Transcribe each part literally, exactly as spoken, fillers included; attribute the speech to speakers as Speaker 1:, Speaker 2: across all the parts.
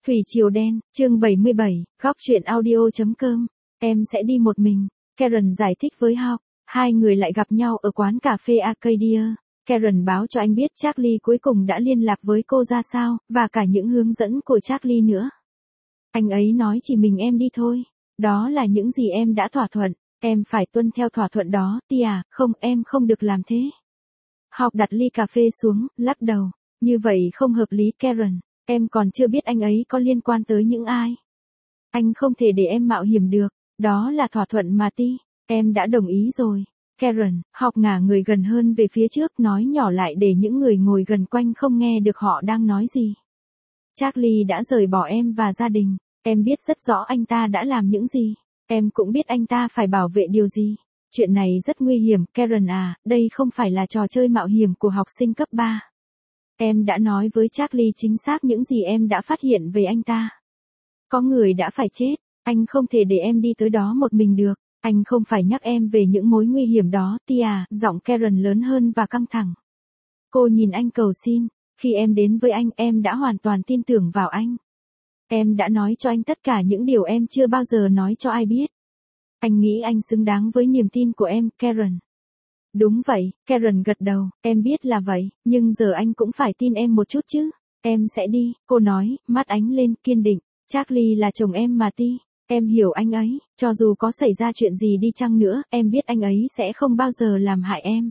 Speaker 1: Thủy Triều Đen, chương bảy mươi bảy, góc truyện audio.com. Em sẽ đi một mình. Karen giải thích với Hawk. Hai người lại gặp nhau ở quán cà phê Arcadia. Karen báo cho anh biết Charlie cuối cùng đã liên lạc với cô ra sao, và cả những hướng dẫn của Charlie nữa. Anh ấy nói chỉ mình em đi thôi. Đó là những gì em đã thỏa thuận. Em phải tuân theo thỏa thuận đó, Tia, không, em không được làm thế. Hawk đặt ly cà phê xuống, lắc đầu. Như vậy không hợp lý Karen. Em còn chưa biết anh ấy có liên quan tới những ai. Anh không thể để em mạo hiểm được. Đó là thỏa thuận mà Ti. Em đã đồng ý rồi. Karen, Hawk ngả người gần hơn về phía trước nói nhỏ lại để những người ngồi gần quanh không nghe được họ đang nói gì. Charlie đã rời bỏ em và gia đình. Em biết rất rõ anh ta đã làm những gì. Em cũng biết anh ta phải bảo vệ điều gì. Chuyện này rất nguy hiểm, Karen à, đây không phải là trò chơi mạo hiểm của học sinh cấp ba. Em đã nói với Charlie chính xác những gì em đã phát hiện về anh ta. Có người đã phải chết, anh không thể để em đi tới đó một mình được. Anh không phải nhắc em về những mối nguy hiểm đó, Tia, giọng Karen lớn hơn và căng thẳng. Cô nhìn anh cầu xin, khi em đến với anh em đã hoàn toàn tin tưởng vào anh. Em đã nói cho anh tất cả những điều em chưa bao giờ nói cho ai biết. Anh nghĩ anh xứng đáng với niềm tin của em, Karen. Đúng vậy, Karen gật đầu, em biết là vậy, nhưng giờ anh cũng phải tin em một chút chứ. Em sẽ đi, cô nói, mắt ánh lên kiên định. Charlie là chồng em mà Ti. Em hiểu anh ấy, cho dù có xảy ra chuyện gì đi chăng nữa, em biết anh ấy sẽ không bao giờ làm hại em.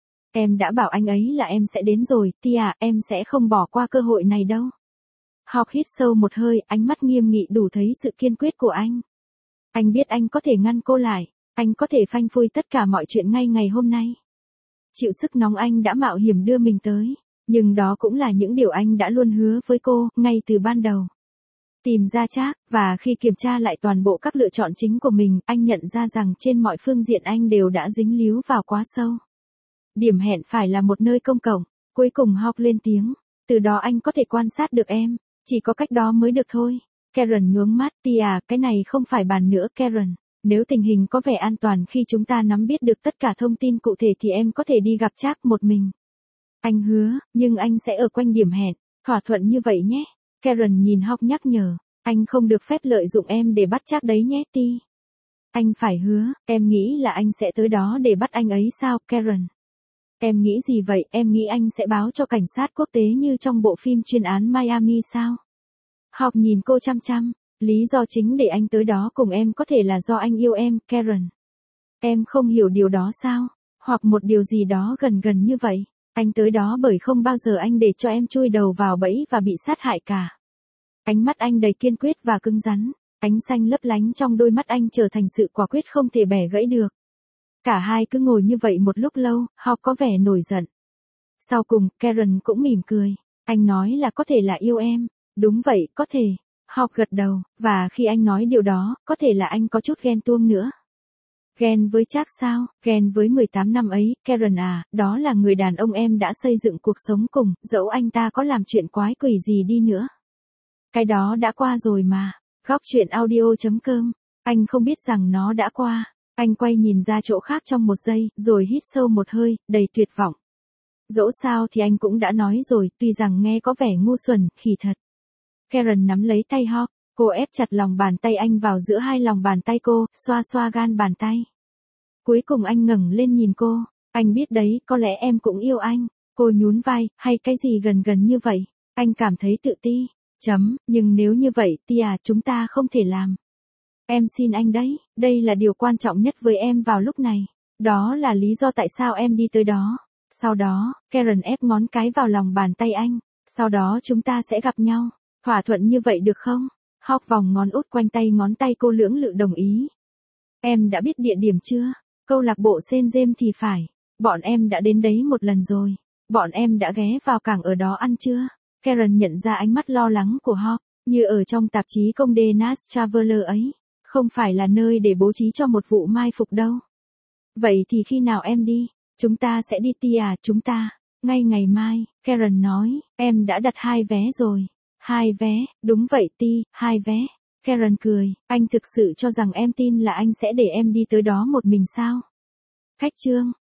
Speaker 1: Em đã bảo anh ấy là em sẽ đến rồi, Tia, em sẽ không bỏ qua cơ hội này đâu. Hawk hít sâu một hơi, ánh mắt nghiêm nghị đủ thấy sự kiên quyết của anh. Anh biết anh có thể ngăn cô lại, anh có thể phanh phui tất cả mọi chuyện ngay ngày hôm nay. Chịu sức nóng anh đã mạo hiểm đưa mình tới, nhưng đó cũng là những điều anh đã luôn hứa với cô, ngay từ ban đầu. Tìm ra Trác, và khi kiểm tra lại toàn bộ các lựa chọn chính của mình, anh nhận ra rằng trên mọi phương diện anh đều đã dính líu vào quá sâu. Điểm hẹn phải là một nơi công cộng, cuối cùng Hawk lên tiếng, từ đó anh có thể quan sát được em, chỉ có cách đó mới được thôi. Karen nhuốm mắt, Tia, cái này không phải bàn nữa Karen. Nếu tình hình có vẻ an toàn khi chúng ta nắm biết được tất cả thông tin cụ thể thì em có thể đi gặp Trác một mình. Anh hứa, nhưng anh sẽ ở quanh điểm hẹn, thỏa thuận như vậy nhé. Karen nhìn Hawk nhắc nhở, anh không được phép lợi dụng em để bắt Trác đấy nhé Ti. Anh phải hứa, em nghĩ là anh sẽ tới đó để bắt anh ấy sao Karen? Em nghĩ gì vậy, em nghĩ anh sẽ báo cho cảnh sát quốc tế như trong bộ phim chuyên án Miami sao? Hawk nhìn cô chăm chăm. Lý do chính để anh tới đó cùng em có thể là do anh yêu em, Karen. Em không hiểu điều đó sao? Hoặc một điều gì đó gần gần như vậy. Anh tới đó bởi không bao giờ anh để cho em chui đầu vào bẫy và bị sát hại cả. Ánh mắt anh đầy kiên quyết và cứng rắn. Ánh xanh lấp lánh trong đôi mắt anh trở thành sự quả quyết không thể bẻ gãy được. Cả hai cứ ngồi như vậy một lúc lâu, Hawk có vẻ nổi giận. Sau cùng, Karen cũng mỉm cười. Anh nói là có thể là yêu em. Đúng vậy, có thể. Hawk gật đầu, và khi anh nói điều đó, có thể là anh có chút ghen tuông nữa. Ghen với Trác sao? Ghen với mười tám năm ấy, Karen à, đó là người đàn ông em đã xây dựng cuộc sống cùng, dẫu anh ta có làm chuyện quái quỷ gì đi nữa. Cái đó đã qua rồi mà. Góc truyện audio.com. Anh không biết rằng nó đã qua. Anh quay nhìn ra chỗ khác trong một giây, rồi hít sâu một hơi, đầy tuyệt vọng. Dẫu sao thì anh cũng đã nói rồi, tuy rằng nghe có vẻ ngu xuẩn, khỉ thật. Karen nắm lấy tay Hawk, cô ép chặt lòng bàn tay anh vào giữa hai lòng bàn tay cô, xoa xoa gan bàn tay. Cuối cùng anh ngẩng lên nhìn cô, anh biết đấy, có lẽ em cũng yêu anh. Cô nhún vai, hay cái gì gần gần như vậy, anh cảm thấy tự ti. Chấm, nhưng nếu như vậy, Tia, chúng ta không thể làm. Em xin anh đấy, đây là điều quan trọng nhất với em vào lúc này. Đó là lý do tại sao em đi tới đó. Sau đó, Karen ép ngón cái vào lòng bàn tay anh, sau đó chúng ta sẽ gặp nhau. Thỏa thuận như vậy được không? Hawk vòng ngón út quanh tay ngón tay cô lưỡng lự đồng ý. Em đã biết địa điểm chưa? Câu lạc bộ Saint James thì phải. Bọn em đã đến đấy một lần rồi. Bọn em đã ghé vào cảng ở đó ăn chưa? Karen nhận ra ánh mắt lo lắng của Hawk, như ở trong tạp chí Condé Nast Traveler ấy. Không phải là nơi để bố trí cho một vụ mai phục đâu. Vậy thì khi nào em đi? Chúng ta sẽ đi Tia, chúng ta. Ngay ngày mai, Karen nói, em đã đặt hai vé rồi. Hai vé, đúng vậy Ti, hai vé. Karen cười, anh thực sự cho rằng em tin là anh sẽ để em đi tới đó một mình sao? Khách trương,